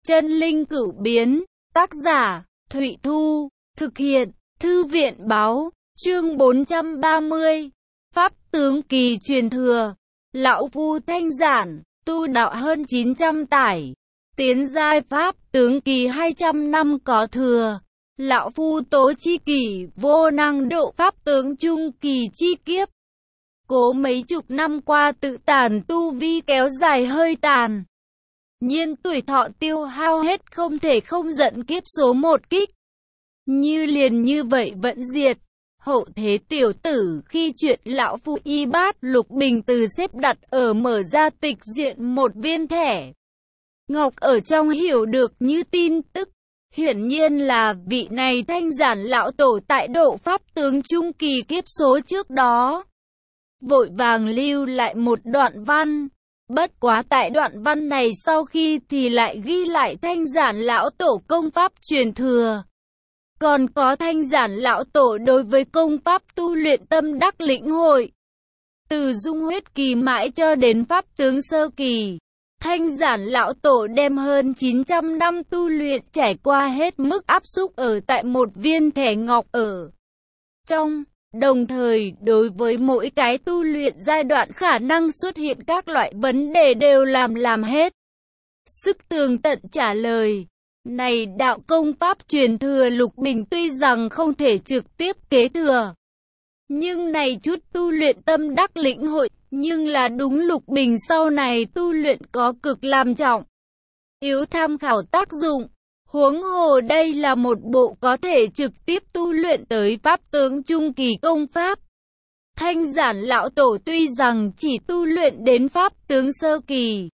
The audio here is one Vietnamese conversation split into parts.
Chân linh cửu biến, tác giả, Thụy Thu, thực hiện, Thư viện báo, chương 430, Pháp tướng kỳ truyền thừa, Lão Phu thanh giản, tu đạo hơn 900 tải, tiến giai Pháp tướng kỳ 200 năm có thừa, Lão Phu tố chi kỷ, vô năng độ Pháp tướng trung kỳ chi kiếp. Cố mấy chục năm qua tự tàn tu vi kéo dài hơi tàn. Nhiên tuổi thọ tiêu hao hết không thể không giận kiếp số một kích. Như liền như vậy vẫn diệt. Hậu thế tiểu tử khi chuyện Lão Phu y bát Lục Bình từ xếp đặt ở mở ra tịch diện một viên thẻ ngọc ở trong hiểu được như tin tức. Hiển nhiên là vị này thanh giản lão tổ tại độ Pháp tướng trung kỳ kiếp số trước đó. Vội vàng lưu lại một đoạn văn. Bất quá tại đoạn văn này sau khi thì lại ghi lại thanh giản lão tổ công pháp truyền thừa. Còn có thanh giản lão tổ đối với công pháp tu luyện tâm đắc lĩnh hội. Từ dung huyết kỳ mãi cho đến pháp tướng sơ kỳ. Thanh giản lão tổ đem hơn 900 năm tu luyện trải qua hết mức áp xúc ở tại một viên thẻ ngọc ở trong. Đồng thời, đối với mỗi cái tu luyện giai đoạn khả năng xuất hiện các loại vấn đề đều làm hết sức tường tận trả lời. Này đạo công pháp truyền thừa Lục Bình tuy rằng không thể trực tiếp kế thừa, nhưng này chút tu luyện tâm đắc lĩnh hội, nhưng là đúng Lục Bình sau này tu luyện có cực làm trọng, yếu tham khảo tác dụng. Huống hồ đây là một bộ có thể trực tiếp tu luyện tới pháp tướng trung kỳ công pháp. Thanh giản lão tổ tuy rằng chỉ tu luyện đến pháp tướng sơ kỳ,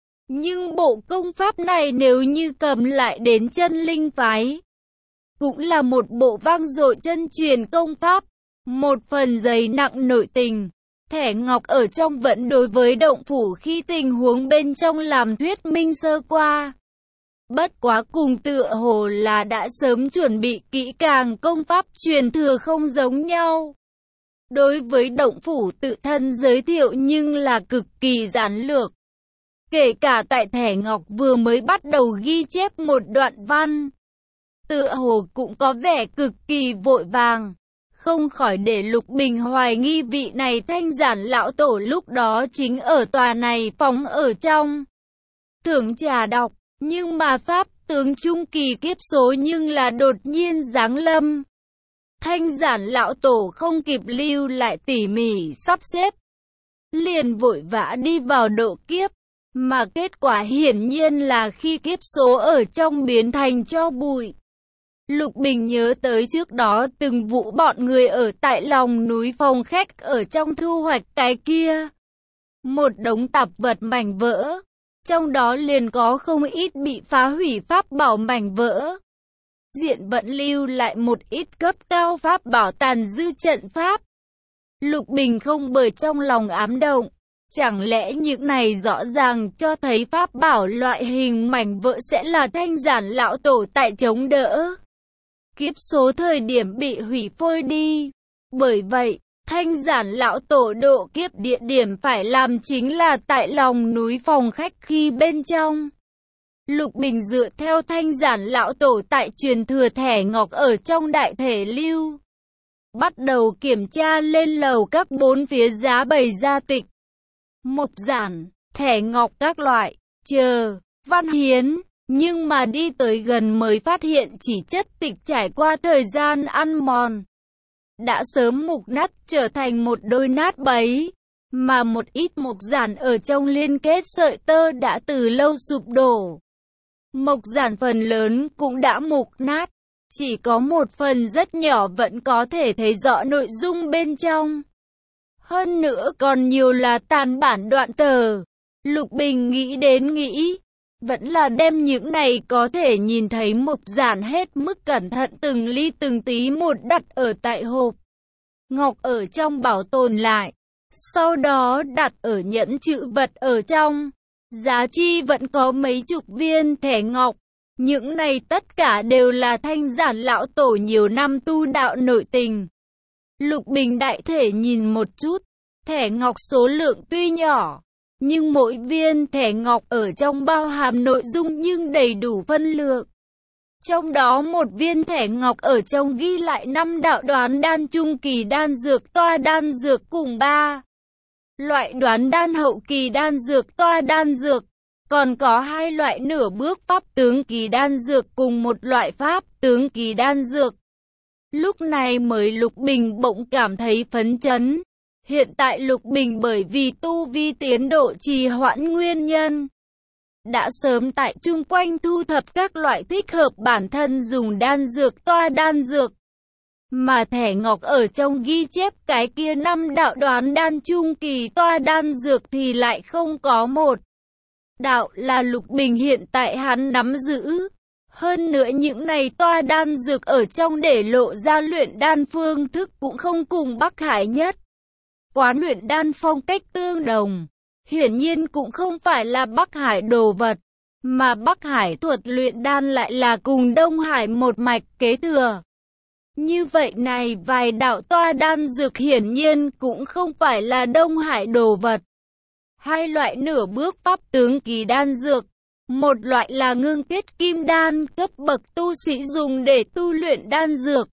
nhưng bộ công pháp này nếu như cầm lại đến chân linh phái, cũng là một bộ vang dội chân truyền công pháp. Một phần dày nặng nội tình, thẻ ngọc ở trong vẫn đối với động phủ khi tình huống bên trong làm thuyết minh sơ qua. Bất quá cùng tựa hồ là đã sớm chuẩn bị kỹ càng, công pháp truyền thừa không giống nhau. Đối với động phủ tự thân giới thiệu nhưng là cực kỳ giản lược. Kể cả tại thẻ ngọc vừa mới bắt đầu ghi chép một đoạn văn, tựa hồ cũng có vẻ cực kỳ vội vàng. Không khỏi để Lục Bình hoài nghi vị này thanh giản lão tổ lúc đó chính ở tòa này phóng ở trong thưởng trà đọc. Nhưng mà pháp tướng trung kỳ kiếp số nhưng là đột nhiên giáng lâm. Thanh giản lão tổ không kịp lưu lại tỉ mỉ sắp xếp, liền vội vã đi vào độ kiếp. Mà kết quả hiển nhiên là khi kiếp số ở trong biến thành tro bụi. Lục Bình nhớ tới trước đó từng vụ bọn người ở tại lòng núi phòng khách ở trong thu hoạch cái kia. Một đống tạp vật mảnh vỡ. Trong đó liền có không ít bị phá hủy pháp bảo mảnh vỡ. Diện vẫn lưu lại một ít cấp cao pháp bảo tàn dư trận pháp. Lục Bình không bởi trong lòng ám động. Chẳng lẽ những này rõ ràng cho thấy pháp bảo loại hình mảnh vỡ sẽ là thanh giản lão tổ tại chống đỡ kiếp số thời điểm bị hủy phôi đi. Bởi vậy, thanh giản lão tổ độ kiếp địa điểm phải làm chính là tại lòng núi phòng khách khi bên trong. Lục Bình dựa theo thanh giản lão tổ tại truyền thừa thẻ ngọc ở trong đại thể lưu. Bắt đầu kiểm tra lên lầu các bốn phía giá bày ra tịch, mộc giản, thẻ ngọc các loại, văn hiến. Nhưng mà đi tới gần mới phát hiện chỉ chất tịch trải qua thời gian ăn mòn, đã sớm mục nát trở thành một đôi nát bấy, mà một ít mộc giản ở trong liên kết sợi tơ đã từ lâu sụp đổ. Mộc giản phần lớn cũng đã mục nát, chỉ có một phần rất nhỏ vẫn có thể thấy rõ nội dung bên trong. Hơn nữa còn nhiều là tàn bản đoạn tờ. Lục Bình nghĩ đến nghĩ, vẫn là đem những này có thể nhìn thấy mộc giản hết mức cẩn thận từng ly từng tí một đặt ở tại hộp ngọc ở trong bảo tồn lại. Sau đó đặt ở nhẫn trữ vật ở trong. Giá trị vẫn có mấy chục viên thẻ ngọc. Những này tất cả đều là thanh giản lão tổ nhiều năm tu đạo nội tình. Lục Bình đại thể nhìn một chút. Thẻ ngọc số lượng tuy nhỏ, nhưng mỗi viên thẻ ngọc ở trong bao hàm nội dung nhưng đầy đủ phân lượng. Trong đó một viên thẻ ngọc ở trong ghi lại 5 đạo đoán đan trung kỳ đan dược toa đan dược cùng 3 loại đoán đan hậu kỳ đan dược toa đan dược. Còn có 2 loại nửa bước pháp tướng kỳ đan dược cùng một loại pháp tướng kỳ đan dược. Lúc này mới Lục Bình bỗng cảm thấy phấn chấn. Hiện tại Lục Bình bởi vì tu vi tiến độ trì hoãn nguyên nhân, đã sớm tại chung quanh thu thập các loại thích hợp bản thân dùng đan dược toa đan dược. Mà thẻ ngọc ở trong ghi chép cái kia 5 đạo đoán đan trung kỳ toa đan dược thì lại không có một đạo là Lục Bình hiện tại hắn nắm giữ. Hơn nữa những này toa đan dược ở trong để lộ ra luyện đan phương thức cũng không cùng Bắc Hải nhất quán luyện đan phong cách tương đồng. Hiển nhiên cũng không phải là Bắc Hải đồ vật, mà Bắc Hải thuật luyện đan lại là cùng Đông Hải một mạch kế thừa. Như vậy này vài đạo toa đan dược hiển nhiên cũng không phải là Đông Hải đồ vật. 2 loại nửa bước pháp tướng kỳ đan dược. Một loại là ngưng kết kim đan cấp bậc tu sĩ dùng để tu luyện đan dược.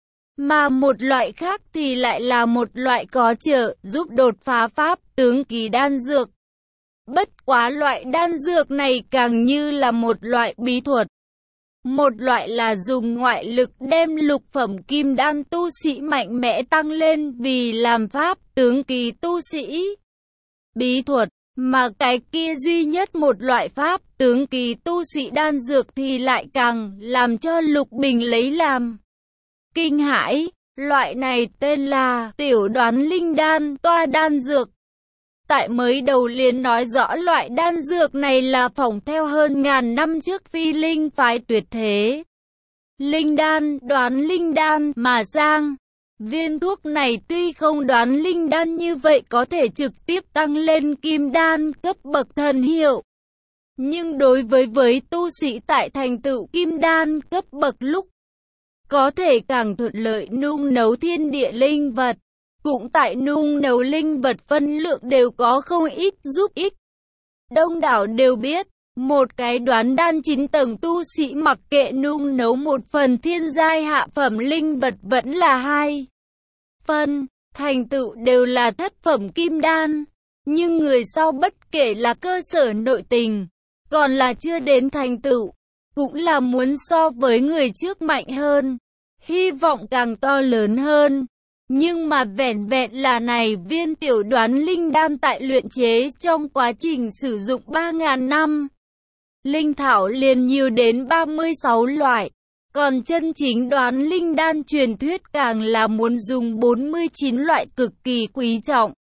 Mà một loại khác thì lại là một loại có trợ giúp đột phá pháp tướng kỳ đan dược. Bất quá loại đan dược này càng như là một loại bí thuật. Một loại là dùng ngoại lực đem lục phẩm kim đan tu sĩ mạnh mẽ tăng lên vì làm pháp tướng kỳ tu sĩ. Bí thuật, mà cái kia duy nhất một loại pháp tướng kỳ tu sĩ đan dược thì lại càng làm cho Lục Bình lấy làm kinh hãi. Loại này tên là tiểu đoán linh đan toa đan dược. Tại mới đầu liền nói rõ loại đan dược này là phỏng theo hơn ngàn năm trước Phi Linh phái tuyệt thế linh đan, đoán linh đan mà sang. Viên thuốc này tuy không đoán linh đan như vậy có thể trực tiếp tăng lên kim đan cấp bậc thần hiệu, nhưng đối với tu sĩ tại thành tựu kim đan cấp bậc lúc, có thể càng thuận lợi nung nấu thiên địa linh vật. Cũng tại nung nấu linh vật phân lượng đều có không ít giúp ích. Đông đảo đều biết, một cái đoán đan 9 tầng tu sĩ mặc kệ nung nấu một phần thiên giai hạ phẩm linh vật vẫn là 2 phần, thành tựu đều là thất phẩm kim đan. Nhưng người sau bất kể là cơ sở nội tình, còn là chưa đến thành tựu, cũng là muốn so với người trước mạnh hơn, hy vọng càng to lớn hơn. Nhưng mà vẻn vẹn là này viên tiểu đoán linh đan tại luyện chế trong quá trình sử dụng 3.000 năm. Linh thảo liền nhiều đến 36 loại, còn chân chính đoán linh đan truyền thuyết càng là muốn dùng 49 loại cực kỳ quý trọng.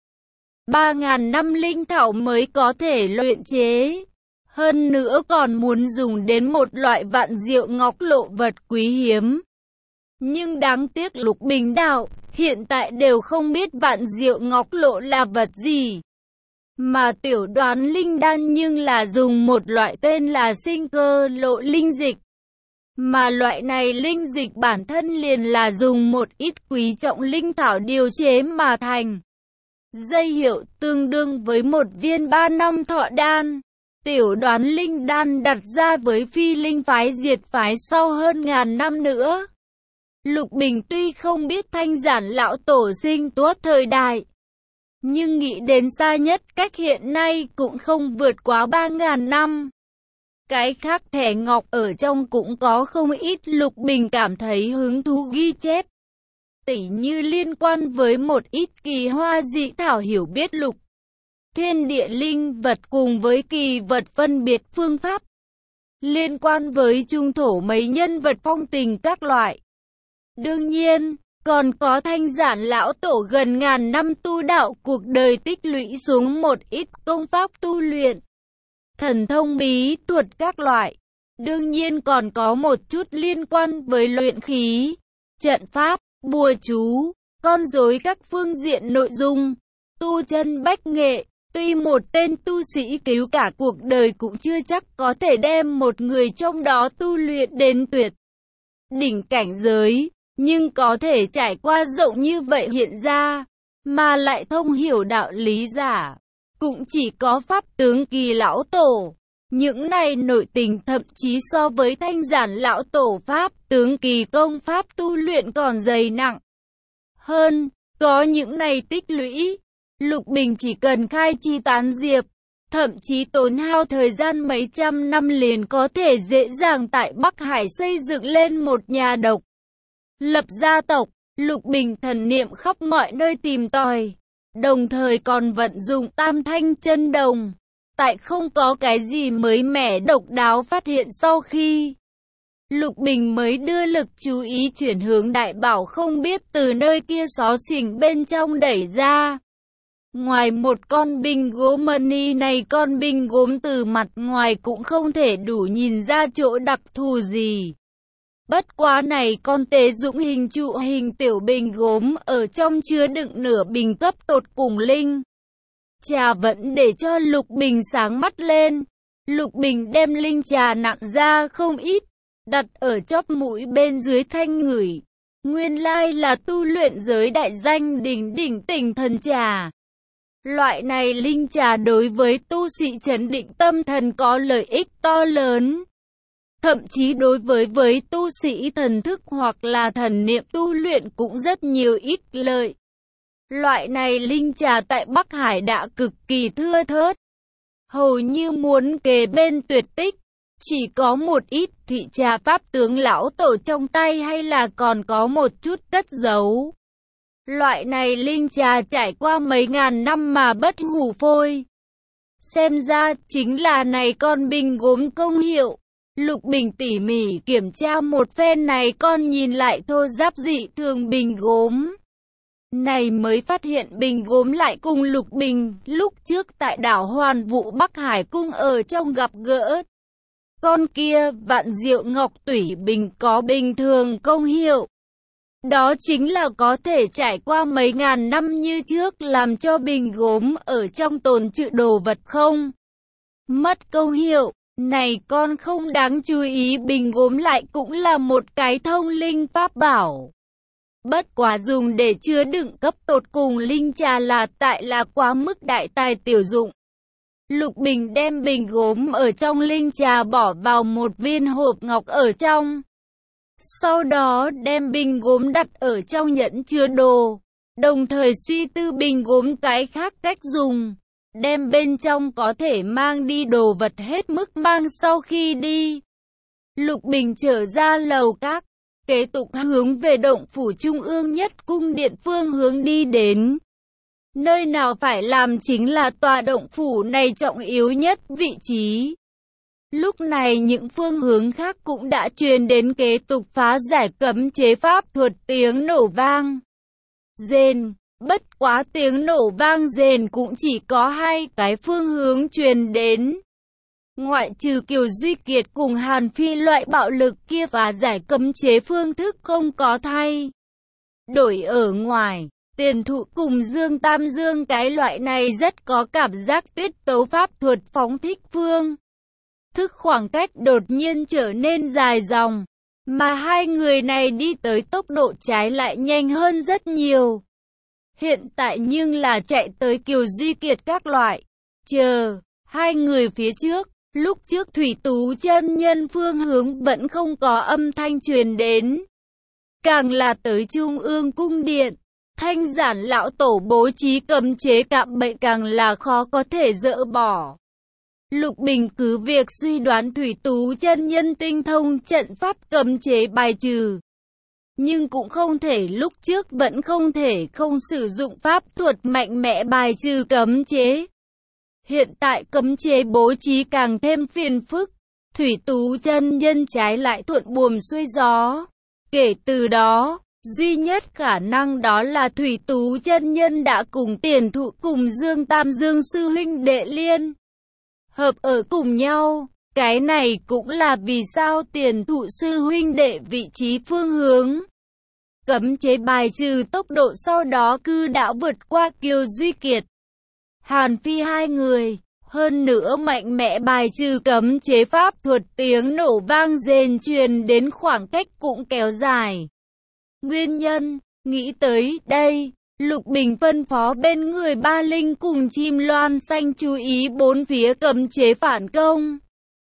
3.000 năm linh thảo mới có thể luyện chế. Hơn nữa còn muốn dùng đến một loại vạn diệu ngọc lộ vật quý hiếm. Nhưng đáng tiếc Lục Bình đạo hiện tại đều không biết vạn diệu ngọc lộ là vật gì. Mà tiểu đoán linh đan nhưng là dùng một loại tên là sinh cơ lộ linh dịch. Mà loại này linh dịch bản thân liền là dùng một ít quý trọng linh thảo điều chế mà thành. Dây hiệu tương đương với một viên 3 năm thọ đan. Tiểu đoán linh đan đặt ra với Phi Linh phái diệt phái sau hơn ngàn năm nữa. Lục Bình tuy không biết thanh giản lão tổ sinh tuốt thời đại, nhưng nghĩ đến xa nhất cách hiện nay cũng không vượt quá 3.000 năm. Cái khác thẻ ngọc ở trong cũng có không ít Lục Bình cảm thấy hứng thú ghi chép. Tỉ như liên quan với một ít kỳ hoa dị thảo hiểu biết lục, thiên địa linh vật cùng với kỳ vật phân biệt phương pháp. Liên quan với trung thổ mấy nhân vật phong tình các loại. Đương nhiên, còn có thanh giản lão tổ gần ngàn năm tu đạo cuộc đời tích lũy xuống một ít công pháp tu luyện, thần thông bí thuật các loại. Đương nhiên còn có một chút liên quan với luyện khí, trận pháp, bùa chú, con rối các phương diện nội dung, tu chân bách nghệ. Tuy một tên tu sĩ cứu cả cuộc đời cũng chưa chắc có thể đem một người trong đó tu luyện đến tuyệt đỉnh cảnh giới, nhưng có thể trải qua rộng như vậy hiện ra, mà lại thông hiểu đạo lý giả, cũng chỉ có pháp tướng kỳ lão tổ. Những này nội tình thậm chí so với thanh giản lão tổ pháp tướng kỳ công pháp tu luyện còn dày nặng hơn. Có những này tích lũy, Lục Bình chỉ cần khai chi tán diệp, thậm chí tốn hao thời gian mấy trăm năm liền có thể dễ dàng tại Bắc Hải xây dựng lên một nhà độc, lập gia tộc. Lục Bình thần niệm khắp mọi nơi tìm tòi, đồng thời còn vận dụng Tam Thanh Chân Đồng. Tại không có cái gì mới mẻ độc đáo phát hiện sau khi Lục Bình mới đưa lực chú ý chuyển hướng đại bảo không biết từ nơi kia xó xỉnh bên trong đẩy ra. Ngoài một con binh gốm mani này, con binh gốm từ mặt ngoài cũng không thể đủ nhìn ra chỗ đặc thù gì. Bất quá này con tế dũng hình trụ hình tiểu bình gốm ở trong chứa đựng nửa bình cấp tột cùng linh trà vẫn để cho Lục Bình sáng mắt lên. Lục Bình đem linh trà nặng ra không ít, đặt ở chóp mũi bên dưới thanh ngửi. Nguyên lai là tu luyện giới đại danh đỉnh đỉnh tỉnh thần trà. Loại này linh trà đối với tu sĩ trấn định tâm thần có lợi ích to lớn. Thậm chí đối với tu sĩ thần thức hoặc là thần niệm tu luyện cũng rất nhiều ích lợi. Loại này linh trà tại Bắc Hải đã cực kỳ thưa thớt, hầu như muốn kề bên tuyệt tích. Chỉ có một ít thị trà pháp tướng lão tổ trong tay hay là còn có một chút cất giấu. Loại này linh trà trải qua mấy ngàn năm mà bất hủ phôi. Xem ra chính là này con bình gốm công hiệu. Lục Bình tỉ mỉ kiểm tra một phen này con nhìn lại thô ráp dị thường bình gốm này mới phát hiện bình gốm lại cùng Lục Bình lúc trước tại đảo Hoàn Vũ Bắc Hải cung ở trong gặp gỡ. Con kia Vạn Diệu Ngọc Tủy Bình có bình thường công hiệu. Đó chính là có thể trải qua mấy ngàn năm như trước làm cho bình gốm ở trong tồn trữ đồ vật không mất công hiệu. Này con không đáng chú ý, bình gốm lại cũng là một cái thông linh pháp bảo. Bất quá dùng để chứa đựng cấp tột cùng linh trà là tại là quá mức đại tài tiểu dụng. Lục Bình đem bình gốm ở trong linh trà bỏ vào một viên hộp ngọc ở trong. Sau đó đem bình gốm đặt ở trong nhẫn chứa đồ, đồng thời suy tư bình gốm cái khác cách dùng. Đem bên trong có thể mang đi đồ vật hết mức mang sau khi đi. Lục Bình trở ra lầu các, kế tục hướng về động phủ trung ương nhất cung điện phương hướng đi đến. Nơi nào phải làm chính là tòa động phủ này trọng yếu nhất vị trí. Lúc này những phương hướng khác cũng đã truyền đến kế tục phá giải cấm chế pháp thuật tiếng nổ vang rền. Bất quá tiếng nổ vang rền cũng chỉ có hai cái phương hướng truyền đến. Ngoại trừ Kiều Duy Kiệt cùng Hàn Phi loại bạo lực kia và giải cấm chế phương thức không có thay đổi ở ngoài, Tiền Thụ cùng Dương Tam Dương cái loại này rất có cảm giác tiết tấu pháp thuật phóng thích phương thức khoảng cách đột nhiên trở nên dài dòng, mà hai người này đi tới tốc độ trái lại nhanh hơn rất nhiều. Hiện tại nhưng là chạy tới Kiều Duy Kiệt các loại. Chờ, hai người phía trước, lúc trước Thủy Tú chân nhân phương hướng vẫn không có âm thanh truyền đến. Càng là tới Trung ương cung điện, thanh giản lão tổ bố trí cấm chế cạm bẫy càng là khó có thể dỡ bỏ. Lục Bình cứ việc suy đoán Thủy Tú chân nhân tinh thông trận pháp cấm chế bài trừ, nhưng cũng không thể lúc trước vẫn không thể không sử dụng pháp thuật mạnh mẽ bài trừ cấm chế. Hiện tại cấm chế bố trí càng thêm phiền phức, Thủy Tú chân nhân trái lại thuận buồm xuôi gió. Kể từ đó, duy nhất khả năng đó là Thủy Tú chân nhân đã cùng Tiền Thụ cùng Dương Tam Dương sư huynh đệ liên hợp ở cùng nhau. Cái này cũng là vì sao Tiền Thụ sư huynh đệ vị trí phương hướng cấm chế bài trừ tốc độ sau đó cư đã vượt qua Kiều Duy Kiệt, Hàn Phi hai người. Hơn nữa mạnh mẽ bài trừ cấm chế pháp thuật tiếng nổ vang rền truyền đến khoảng cách cũng kéo dài. Nguyên nhân, nghĩ tới đây, Lục Bình phân phó bên người Ba Linh cùng Chim Loan Xanh chú ý bốn phía cấm chế phản công.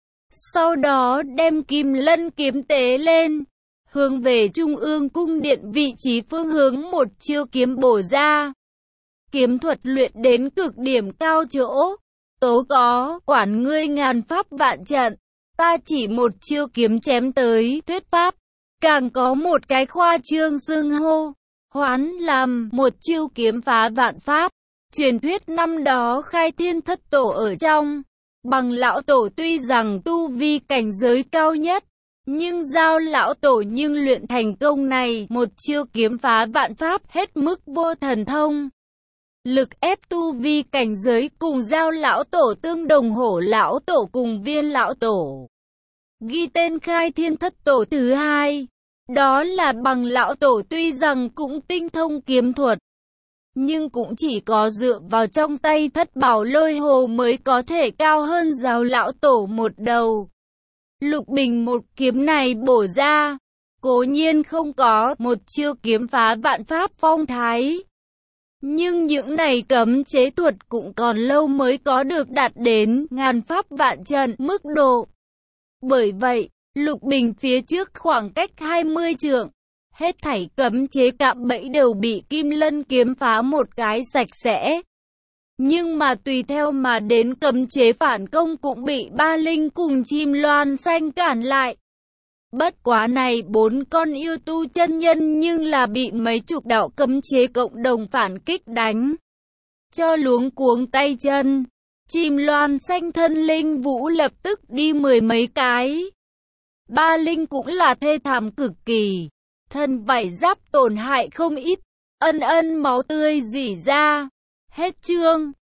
Sau đó đem Kim Lân kiếm tế lên, hướng về Trung ương cung điện vị trí phương hướng một chiêu kiếm bổ ra. Kiếm thuật luyện đến cực điểm cao chỗ. Tố có, quản ngươi ngàn pháp vạn trận, ta chỉ một chiêu kiếm chém tới thuyết pháp. Càng có một cái khoa trương xưng hô, hoán làm một chiêu kiếm phá vạn pháp. Truyền thuyết năm đó Khai Thiên Thất Tổ ở trong, Bằng lão tổ tuy rằng tu vi cảnh giới cao nhất, nhưng Giao lão tổ nhưng luyện thành công này một chiêu kiếm phá vạn pháp hết mức vô thần thông. Lực ép tu vi cảnh giới cùng Giao lão tổ tương đồng, Hổ lão tổ cùng Viên lão tổ. Ghi tên Khai Thiên Thất Tổ thứ hai, đó là Bằng lão tổ tuy rằng cũng tinh thông kiếm thuật, nhưng cũng chỉ có dựa vào trong tay Thất Bảo Lôi Hồ mới có thể cao hơn Giao lão tổ một đầu. Lục Bình một kiếm này bổ ra, cố nhiên không có một chiêu kiếm phá vạn pháp phong thái, nhưng những này cấm chế thuật cũng còn lâu mới có được đạt đến ngàn pháp vạn trận mức độ. Bởi vậy, Lục Bình phía trước khoảng cách 20 trượng, hết thảy cấm chế cạm bẫy đều bị Kim Lân kiếm phá một cái sạch sẽ. Nhưng mà tùy theo mà đến cấm chế phản công cũng bị Ba Linh cùng Chim Loan Xanh cản lại. Bất quá này bốn con yêu tu chân nhân nhưng là bị mấy chục đạo cấm chế cộng đồng phản kích đánh cho luống cuống tay chân. Chim Loan Xanh thân linh vũ lập tức đi mười mấy cái. Ba Linh cũng là thê thảm cực kỳ, thân vảy giáp tổn hại không ít, ân máu tươi rỉ ra. Hết chương.